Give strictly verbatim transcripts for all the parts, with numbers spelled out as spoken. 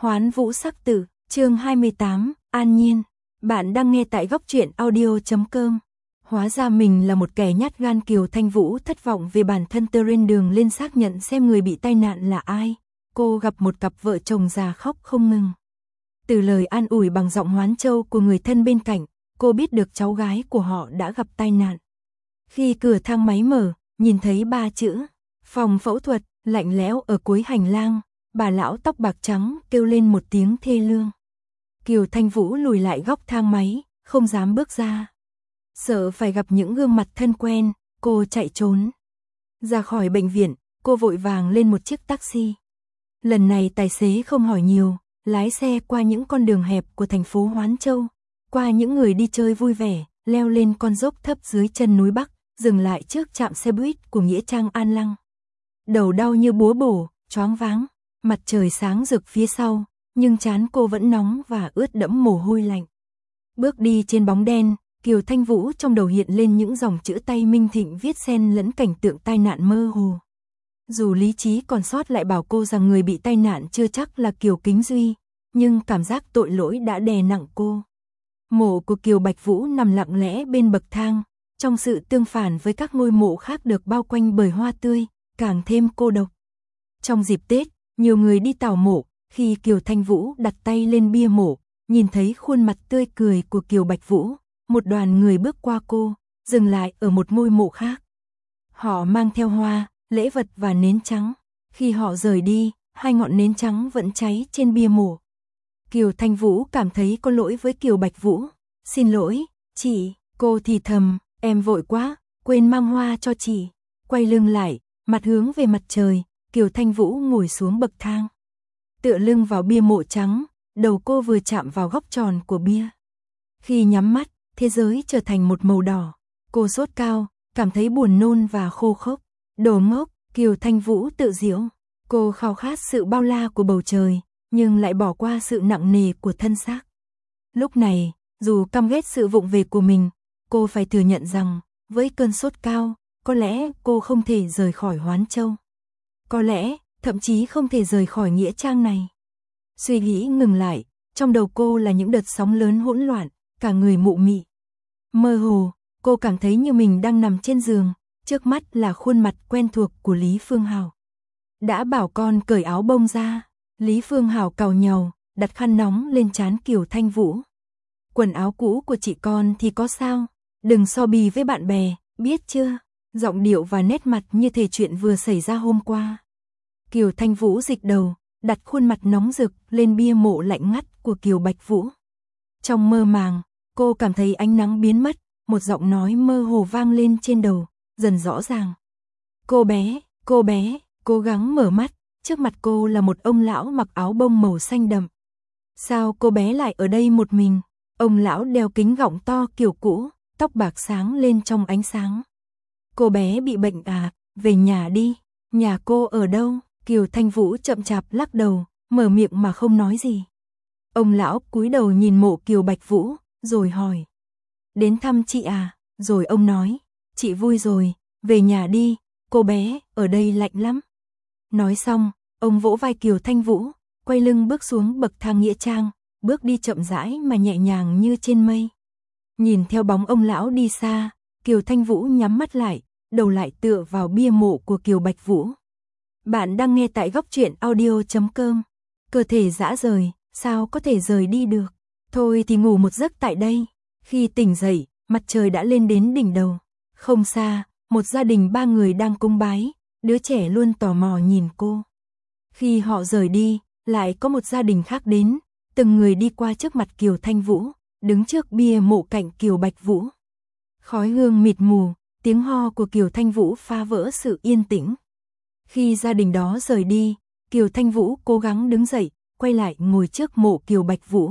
Hoán Vũ Sắc Tử, chương hai mươi tám, An Nhiên. Bạn đang nghe tại góc truyện audio chấm com. Hóa ra mình là một kẻ nhát gan. Kiều Thanh Vũ thất vọng về bản thân. Trên đường lên xác nhận xem người bị tai nạn là ai. Cô gặp một cặp vợ chồng già khóc không ngừng. Từ lời an ủi bằng giọng hoán châu của người thân bên cạnh, cô biết được cháu gái của họ đã gặp tai nạn. Khi cửa thang máy mở, nhìn thấy ba chữ phòng phẫu thuật lạnh lẽo ở cuối hành lang, bà lão tóc bạc trắng kêu lên một tiếng thê lương. Kiều Thanh Vũ lùi lại góc thang máy, không dám bước ra. Sợ phải gặp những gương mặt thân quen, cô chạy trốn. Ra khỏi bệnh viện, cô vội vàng lên một chiếc taxi. Lần này tài xế không hỏi nhiều, lái xe qua những con đường hẹp của thành phố Hoán Châu, qua những người đi chơi vui vẻ, leo lên con dốc thấp dưới chân núi Bắc, dừng lại trước trạm xe buýt của nghĩa trang An Lăng. Đầu đau như búa bổ, choáng váng, mặt trời sáng rực phía sau, nhưng trán cô vẫn nóng và ướt đẫm mồ hôi lạnh. Bước đi trên bóng đen, Kiều Thanh Vũ trong đầu hiện lên những dòng chữ tay Minh Thịnh viết xen lẫn cảnh tượng tai nạn mơ hồ. Dù lý trí còn sót lại bảo cô rằng người bị tai nạn chưa chắc là Kiều Kính Duy, nhưng cảm giác tội lỗi đã đè nặng cô. Mộ của Kiều Bạch Vũ nằm lặng lẽ bên bậc thang, trong sự tương phản với các ngôi mộ khác được bao quanh bởi hoa tươi, càng thêm cô độc. Trong dịp Tết, nhiều người đi tảo mộ, khi Kiều Thanh Vũ đặt tay lên bia mộ, nhìn thấy khuôn mặt tươi cười của Kiều Bạch Vũ, một đoàn người bước qua cô, dừng lại ở một ngôi mộ khác. Họ mang theo hoa, lễ vật và nến trắng. Khi họ rời đi, hai ngọn nến trắng vẫn cháy trên bia mộ. Kiều Thanh Vũ cảm thấy có lỗi với Kiều Bạch Vũ. Xin lỗi, chị, cô thì thầm, em vội quá, quên mang hoa cho chị. Quay lưng lại, mặt hướng về mặt trời, Kiều Thanh Vũ ngồi xuống bậc thang. Tựa lưng vào bia mộ trắng, đầu cô vừa chạm vào góc tròn của bia. Khi nhắm mắt, thế giới trở thành một màu đỏ. Cô sốt cao, cảm thấy buồn nôn và khô khốc. Đồ ngốc, Kiều Thanh Vũ tự giễu. Cô khao khát sự bao la của bầu trời, nhưng lại bỏ qua sự nặng nề của thân xác. Lúc này, dù căm ghét sự vụng về của mình, cô phải thừa nhận rằng, với cơn sốt cao, có lẽ cô không thể rời khỏi Hoán Châu. Có lẽ, thậm chí không thể rời khỏi nghĩa trang này. Suy nghĩ ngừng lại, trong đầu cô là những đợt sóng lớn hỗn loạn, cả người mụ mị. Mơ hồ, cô cảm thấy như mình đang nằm trên giường, trước mắt là khuôn mặt quen thuộc của Lý Phương Hào. Đã bảo con cởi áo bông ra, Lý Phương Hào càu nhàu, đặt khăn nóng lên trán Kiều Thanh Vũ. Quần áo cũ của chị con thì có sao, đừng so bì với bạn bè, biết chưa? Giọng điệu và nét mặt như thể chuyện vừa xảy ra hôm qua. Kiều Thanh Vũ dịch đầu, đặt khuôn mặt nóng rực lên bia mộ lạnh ngắt của Kiều Bạch Vũ. Trong mơ màng, cô cảm thấy ánh nắng biến mất, một giọng nói mơ hồ vang lên trên đầu, dần rõ ràng. Cô bé, cô bé, cố gắng mở mắt, trước mặt cô là một ông lão mặc áo bông màu xanh đậm. Sao cô bé lại ở đây một mình? Ông lão đeo kính gọng to kiểu cũ, tóc bạc sáng lên trong ánh sáng. Cô bé bị bệnh à, về nhà đi. Nhà cô ở đâu? Kiều Thanh Vũ chậm chạp lắc đầu, mở miệng mà không nói gì. Ông lão cúi đầu nhìn mộ Kiều Bạch Vũ, rồi hỏi. Đến thăm chị à? Rồi ông nói, chị vui rồi, về nhà đi, cô bé, ở đây lạnh lắm. Nói xong, ông vỗ vai Kiều Thanh Vũ, quay lưng bước xuống bậc thang nghĩa trang, bước đi chậm rãi mà nhẹ nhàng như trên mây. Nhìn theo bóng ông lão đi xa, Kiều Thanh Vũ nhắm mắt lại, đầu lại tựa vào bia mộ của Kiều Bạch Vũ. Bạn đang nghe tại góc truyện audio chấm com. Cơ thể rã rời, sao có thể rời đi được? Thôi thì ngủ một giấc tại đây. Khi tỉnh dậy, mặt trời đã lên đến đỉnh đầu. Không xa, một gia đình ba người đang cúng bái, đứa trẻ luôn tò mò nhìn cô. Khi họ rời đi, lại có một gia đình khác đến, từng người đi qua trước mặt Kiều Thanh Vũ, đứng trước bia mộ cạnh Kiều Bạch Vũ. Khói hương mịt mù, tiếng ho của Kiều Thanh Vũ phá vỡ sự yên tĩnh. Khi gia đình đó rời đi, Kiều Thanh Vũ cố gắng đứng dậy, quay lại ngồi trước mộ Kiều Bạch Vũ.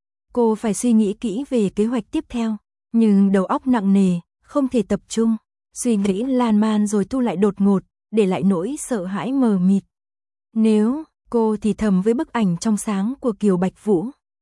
Cô phải suy nghĩ kỹ về kế hoạch tiếp theo, nhưng đầu óc nặng nề, không thể tập trung. Suy nghĩ lan man rồi thu lại đột ngột, để lại nỗi sợ hãi mờ mịt. Nếu, cô thì thầm với bức ảnh trong sáng của Kiều Bạch Vũ.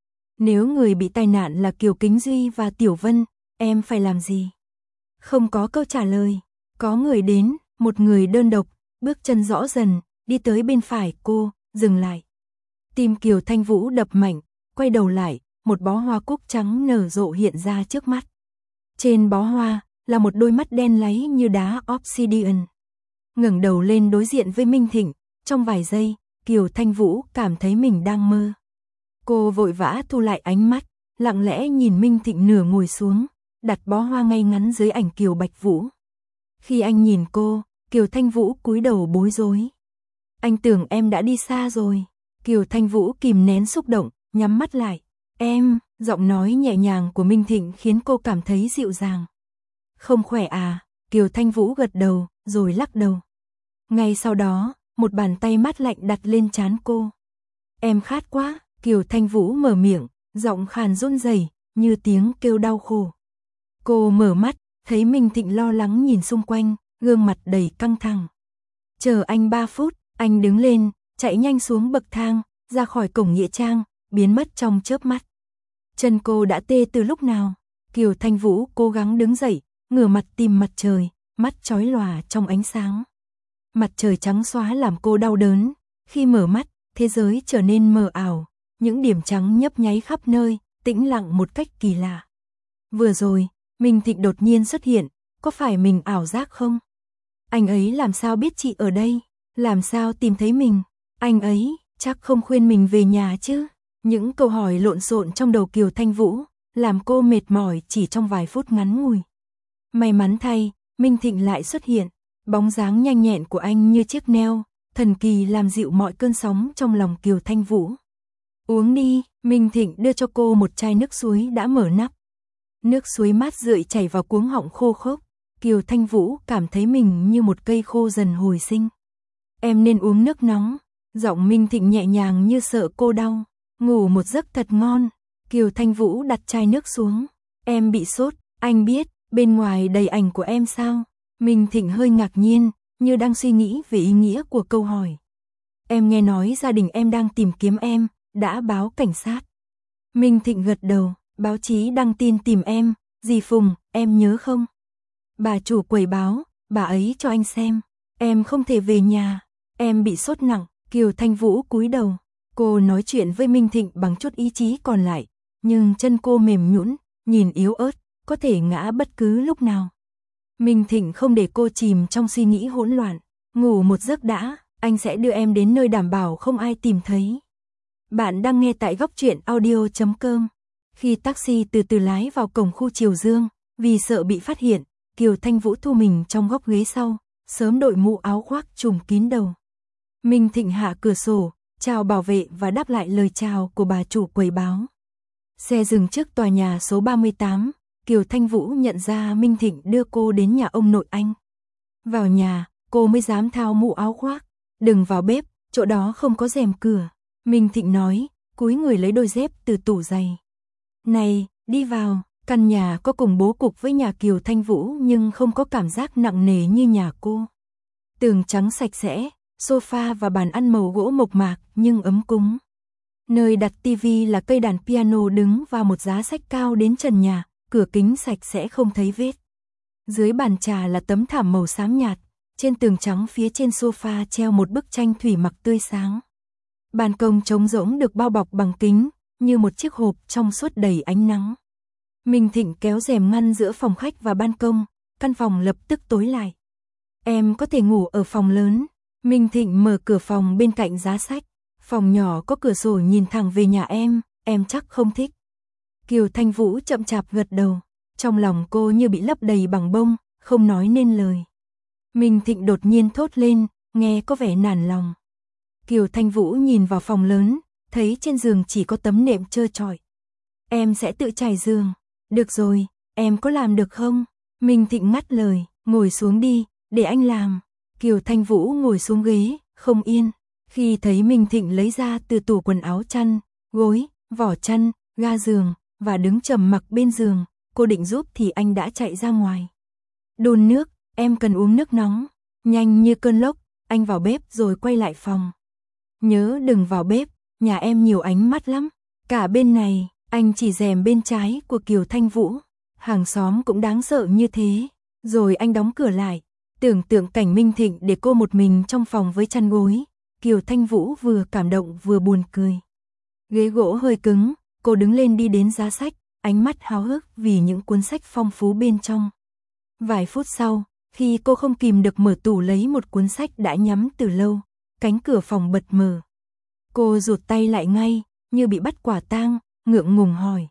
Nếu người bị tai nạn là Kiều Kính Duy và Tiểu Vân, em phải làm gì? Không có câu trả lời. Có người đến, một người đơn độc, bước chân rõ dần, đi tới bên phải cô, dừng lại. Tim Kiều Thanh Vũ đập mạnh, quay đầu lại, một bó hoa cúc trắng nở rộ hiện ra trước mắt. Trên bó hoa là một đôi mắt đen láy như đá obsidian. Ngẩng đầu lên đối diện với Minh Thịnh, trong vài giây, Kiều Thanh Vũ cảm thấy mình đang mơ. Cô vội vã thu lại ánh mắt, lặng lẽ nhìn Minh Thịnh nửa ngồi xuống, đặt bó hoa ngay ngắn dưới ảnh Kiều Bạch Vũ. Khi anh nhìn cô, Kiều Thanh Vũ cúi đầu bối rối. Anh tưởng em đã đi xa rồi. Kiều Thanh Vũ kìm nén xúc động, nhắm mắt lại. Em, giọng nói nhẹ nhàng của Minh Thịnh khiến cô cảm thấy dịu dàng. Không khỏe à? Kiều Thanh Vũ gật đầu, rồi lắc đầu. Ngay sau đó, một bàn tay mát lạnh đặt lên trán cô. Em khát quá. Kiều Thanh Vũ mở miệng, giọng khàn run rẩy, như tiếng kêu đau khổ. Cô mở mắt, thấy Minh Thịnh lo lắng nhìn xung quanh, gương mặt đầy căng thẳng. Chờ anh ba phút, anh đứng lên, chạy nhanh xuống bậc thang, ra khỏi cổng nghĩa trang, biến mất trong chớp mắt. Chân cô đã tê từ lúc nào? Kiều Thanh Vũ cố gắng đứng dậy, ngửa mặt tìm mặt trời, mắt chói lòa trong ánh sáng. Mặt trời trắng xóa làm cô đau đớn, khi mở mắt, thế giới trở nên mờ ảo, những điểm trắng nhấp nháy khắp nơi, tĩnh lặng một cách kỳ lạ. Vừa rồi, Minh Thịnh đột nhiên xuất hiện, có phải mình ảo giác không? Anh ấy làm sao biết chị ở đây? Làm sao tìm thấy mình? Anh ấy chắc không khuyên mình về nhà chứ? Những câu hỏi lộn xộn trong đầu Kiều Thanh Vũ, làm cô mệt mỏi chỉ trong vài phút ngắn ngủi. May mắn thay, Minh Thịnh lại xuất hiện, bóng dáng nhanh nhẹn của anh như chiếc neo, thần kỳ làm dịu mọi cơn sóng trong lòng Kiều Thanh Vũ. Uống đi, Minh Thịnh đưa cho cô một chai nước suối đã mở nắp. Nước suối mát rượi chảy vào cuống họng khô khốc, Kiều Thanh Vũ cảm thấy mình như một cây khô dần hồi sinh. Em nên uống nước nóng, giọng Minh Thịnh nhẹ nhàng như sợ cô đau. Ngủ một giấc thật ngon. Kiều Thanh Vũ đặt chai nước xuống. Em bị sốt, anh biết, bên ngoài đầy ảnh của em sao? Minh Thịnh hơi ngạc nhiên, như đang suy nghĩ về ý nghĩa của câu hỏi. Em nghe nói gia đình em đang tìm kiếm em, đã báo cảnh sát. Minh Thịnh gật đầu, báo chí đăng tin tìm em, dì Phùng, em nhớ không? Bà chủ quầy báo, bà ấy cho anh xem. Em không thể về nhà, em bị sốt nặng. Kiều Thanh Vũ cúi đầu. Cô nói chuyện với Minh Thịnh bằng chút ý chí còn lại, nhưng chân cô mềm nhũn, nhìn yếu ớt, có thể ngã bất cứ lúc nào. Minh Thịnh không để cô chìm trong suy nghĩ hỗn loạn. Ngủ một giấc đã, anh sẽ đưa em đến nơi đảm bảo không ai tìm thấy. Bạn đang nghe tại góc truyện audio chấm com. Khi taxi từ từ lái vào cổng khu Triều Dương, vì sợ bị phát hiện, Kiều Thanh Vũ thu mình trong góc ghế sau, sớm đội mũ áo khoác trùm kín đầu. Minh Thịnh hạ cửa sổ, chào bảo vệ và đáp lại lời chào của bà chủ quầy báo. Xe dừng trước tòa nhà số ba mươi tám, Kiều Thanh Vũ nhận ra Minh Thịnh đưa cô đến nhà ông nội anh. Vào nhà, cô mới dám tháo mũ áo khoác. Đừng vào bếp, chỗ đó không có rèm cửa. Minh Thịnh nói, cúi người lấy đôi dép từ tủ giày. Này, đi vào, căn nhà có cùng bố cục với nhà Kiều Thanh Vũ nhưng không có cảm giác nặng nề như nhà cô. Tường trắng sạch sẽ, sofa và bàn ăn màu gỗ mộc mạc nhưng ấm cúng. Nơi đặt tivi là cây đàn piano đứng vào một giá sách cao đến trần nhà, cửa kính sạch sẽ không thấy vết. Dưới bàn trà là tấm thảm màu xám nhạt, trên tường trắng phía trên sofa treo một bức tranh thủy mặc tươi sáng. Ban công trống rỗng được bao bọc bằng kính, như một chiếc hộp trong suốt đầy ánh nắng. Minh Thịnh kéo rèm ngăn giữa phòng khách và ban công, căn phòng lập tức tối lại. Em có thể ngủ ở phòng lớn. Minh Thịnh mở cửa phòng bên cạnh giá sách. Phòng nhỏ có cửa sổ nhìn thẳng về nhà em, em chắc không thích. Kiều Thanh Vũ chậm chạp gật đầu, trong lòng cô như bị lấp đầy bằng bông, không nói nên lời. Minh Thịnh đột nhiên thốt lên, nghe có vẻ nản lòng. Kiều Thanh Vũ nhìn vào phòng lớn, thấy trên giường chỉ có tấm nệm trơ trọi. Em sẽ tự trải giường. Được rồi, em có làm được không? Minh Thịnh ngắt lời, ngồi xuống đi, để anh làm. Kiều Thanh Vũ ngồi xuống ghế, không yên. Khi thấy Minh Thịnh lấy ra từ tủ quần áo chăn, gối, vỏ chăn, ga giường, và đứng trầm mặc bên giường, cô định giúp thì anh đã chạy ra ngoài. Đun nước, em cần uống nước nóng. Nhanh như cơn lốc, anh vào bếp rồi quay lại phòng. Nhớ đừng vào bếp, nhà em nhiều ánh mắt lắm. Cả bên này, anh chỉ rèm bên trái của Kiều Thanh Vũ. Hàng xóm cũng đáng sợ như thế. Rồi anh đóng cửa lại, tưởng tượng cảnh Minh Thịnh để cô một mình trong phòng với chăn gối. Kiều Thanh Vũ vừa cảm động vừa buồn cười. Ghế gỗ hơi cứng, cô đứng lên đi đến giá sách, ánh mắt háo hức vì những cuốn sách phong phú bên trong. Vài phút sau, khi cô không kìm được mở tủ lấy một cuốn sách đã nhắm từ lâu, cánh cửa phòng bật mở. Cô rụt tay lại ngay, như bị bắt quả tang, ngượng ngùng hỏi.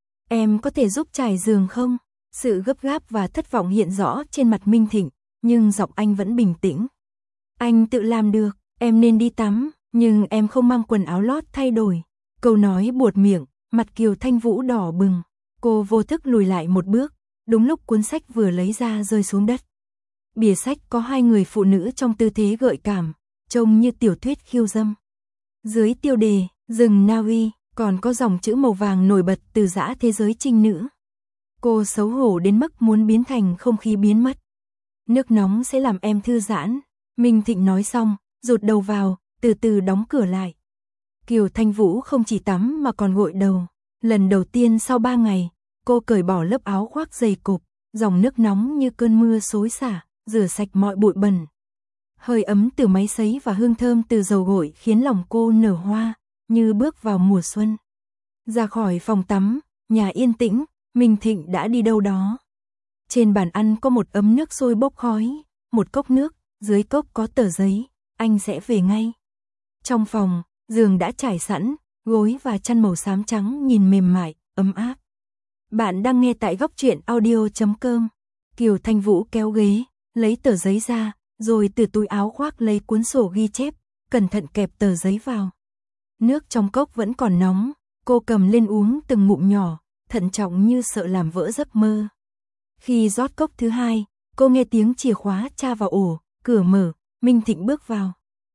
Em có thể giúp trải giường không? Sự gấp gáp và thất vọng hiện rõ trên mặt Minh Thịnh, nhưng giọng anh vẫn bình tĩnh. Anh tự làm được, em nên đi tắm, nhưng em không mang quần áo lót thay đổi. Câu nói buột miệng, mặt Kiều Thanh Vũ đỏ bừng. Cô vô thức lùi lại một bước, đúng lúc cuốn sách vừa lấy ra rơi xuống đất. Bìa sách có hai người phụ nữ trong tư thế gợi cảm, trông như tiểu thuyết khiêu dâm. Dưới tiêu đề, rừng Na Uy, còn có dòng chữ màu vàng nổi bật từ dã thế giới trinh nữ. Cô xấu hổ đến mức muốn biến thành không khí biến mất. Nước nóng sẽ làm em thư giãn. Minh Thịnh nói xong, rụt đầu vào, từ từ đóng cửa lại. Kiều Thanh Vũ không chỉ tắm mà còn gội đầu. Lần đầu tiên sau ba ngày, cô cởi bỏ lớp áo khoác dày cộp, dòng nước nóng như cơn mưa xối xả, rửa sạch mọi bụi bẩn. Hơi ấm từ máy sấy và hương thơm từ dầu gội khiến lòng cô nở hoa, như bước vào mùa xuân. Ra khỏi phòng tắm, nhà yên tĩnh, Minh Thịnh đã đi đâu đó. Trên bàn ăn có một ấm nước sôi bốc khói, một cốc nước, dưới cốc có tờ giấy, anh sẽ về ngay. Trong phòng, giường đã trải sẵn, gối và chăn màu xám trắng nhìn mềm mại, ấm áp. Bạn đang nghe tại góc truyện audio chấm com. Kiều Thanh Vũ kéo ghế, lấy tờ giấy ra, rồi từ túi áo khoác lấy cuốn sổ ghi chép, cẩn thận kẹp tờ giấy vào. Nước trong cốc vẫn còn nóng, cô cầm lên uống từng ngụm nhỏ, thận trọng như sợ làm vỡ giấc mơ. Khi rót cốc thứ hai, cô nghe tiếng chìa khóa tra vào ổ, cửa mở, Minh Thịnh bước vào.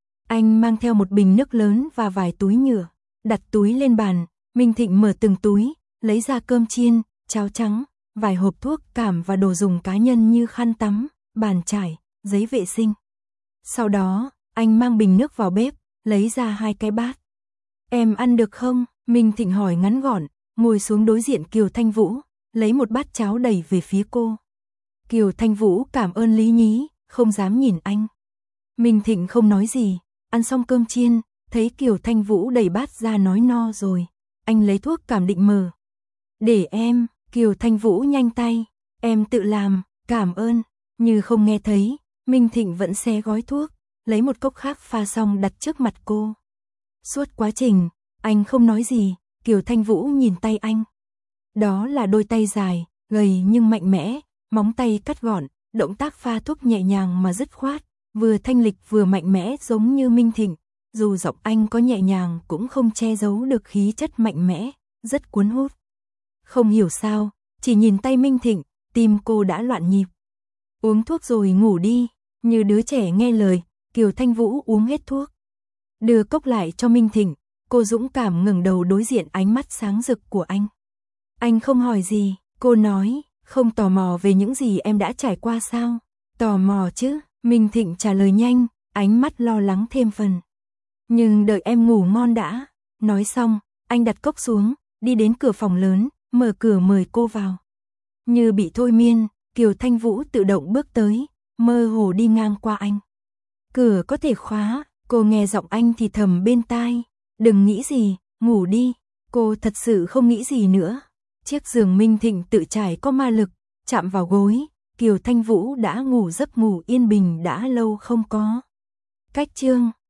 Anh mang theo một bình nước lớn và vài túi nhựa, đặt túi lên bàn, Minh Thịnh mở từng túi, lấy ra cơm chiên, cháo trắng, vài hộp thuốc cảm và đồ dùng cá nhân như khăn tắm, bàn chải, giấy vệ sinh. Sau đó, anh mang bình nước vào bếp, lấy ra hai cái bát. Em ăn được không? Minh Thịnh hỏi ngắn gọn, ngồi xuống đối diện Kiều Thanh Vũ, lấy một bát cháo đẩy về phía cô. Kiều Thanh Vũ cảm ơn lý nhí, không dám nhìn anh. Minh Thịnh không nói gì, ăn xong cơm chiên, thấy Kiều Thanh Vũ đẩy bát ra nói no rồi. Anh lấy thuốc cảm định mở. Để em, Kiều Thanh Vũ nhanh tay, em tự làm, cảm ơn. Như không nghe thấy, Minh Thịnh vẫn xé gói thuốc, lấy một cốc khác pha xong đặt trước mặt cô. Suốt quá trình, anh không nói gì, Kiều Thanh Vũ nhìn tay anh. Đó là đôi tay dài, gầy nhưng mạnh mẽ, móng tay cắt gọn, động tác pha thuốc nhẹ nhàng mà dứt khoát, vừa thanh lịch vừa mạnh mẽ giống như Minh Thịnh. Dù giọng anh có nhẹ nhàng cũng không che giấu được khí chất mạnh mẽ, rất cuốn hút. Không hiểu sao, chỉ nhìn tay Minh Thịnh, tim cô đã loạn nhịp. Uống thuốc rồi ngủ đi, như đứa trẻ nghe lời, Kiều Thanh Vũ uống hết thuốc. Đưa cốc lại cho Minh Thịnh, cô dũng cảm ngẩng đầu đối diện ánh mắt sáng rực của anh. Anh không hỏi gì, cô nói, không tò mò về những gì em đã trải qua sao? Tò mò chứ, Minh Thịnh trả lời nhanh, ánh mắt lo lắng thêm phần. Nhưng đợi em ngủ ngon đã. Nói xong, anh đặt cốc xuống, đi đến cửa phòng lớn, mở cửa mời cô vào. Như bị thôi miên, Kiều Thanh Vũ tự động bước tới, mơ hồ đi ngang qua anh. Cửa có thể khóa, cô nghe giọng anh thì thầm bên tai. Đừng nghĩ gì, ngủ đi. Cô thật sự không nghĩ gì nữa. Chiếc giường Minh Thịnh tự trải có ma lực, chạm vào gối, Kiều Thanh Vũ đã ngủ giấc ngủ yên bình đã lâu không có. Cách chương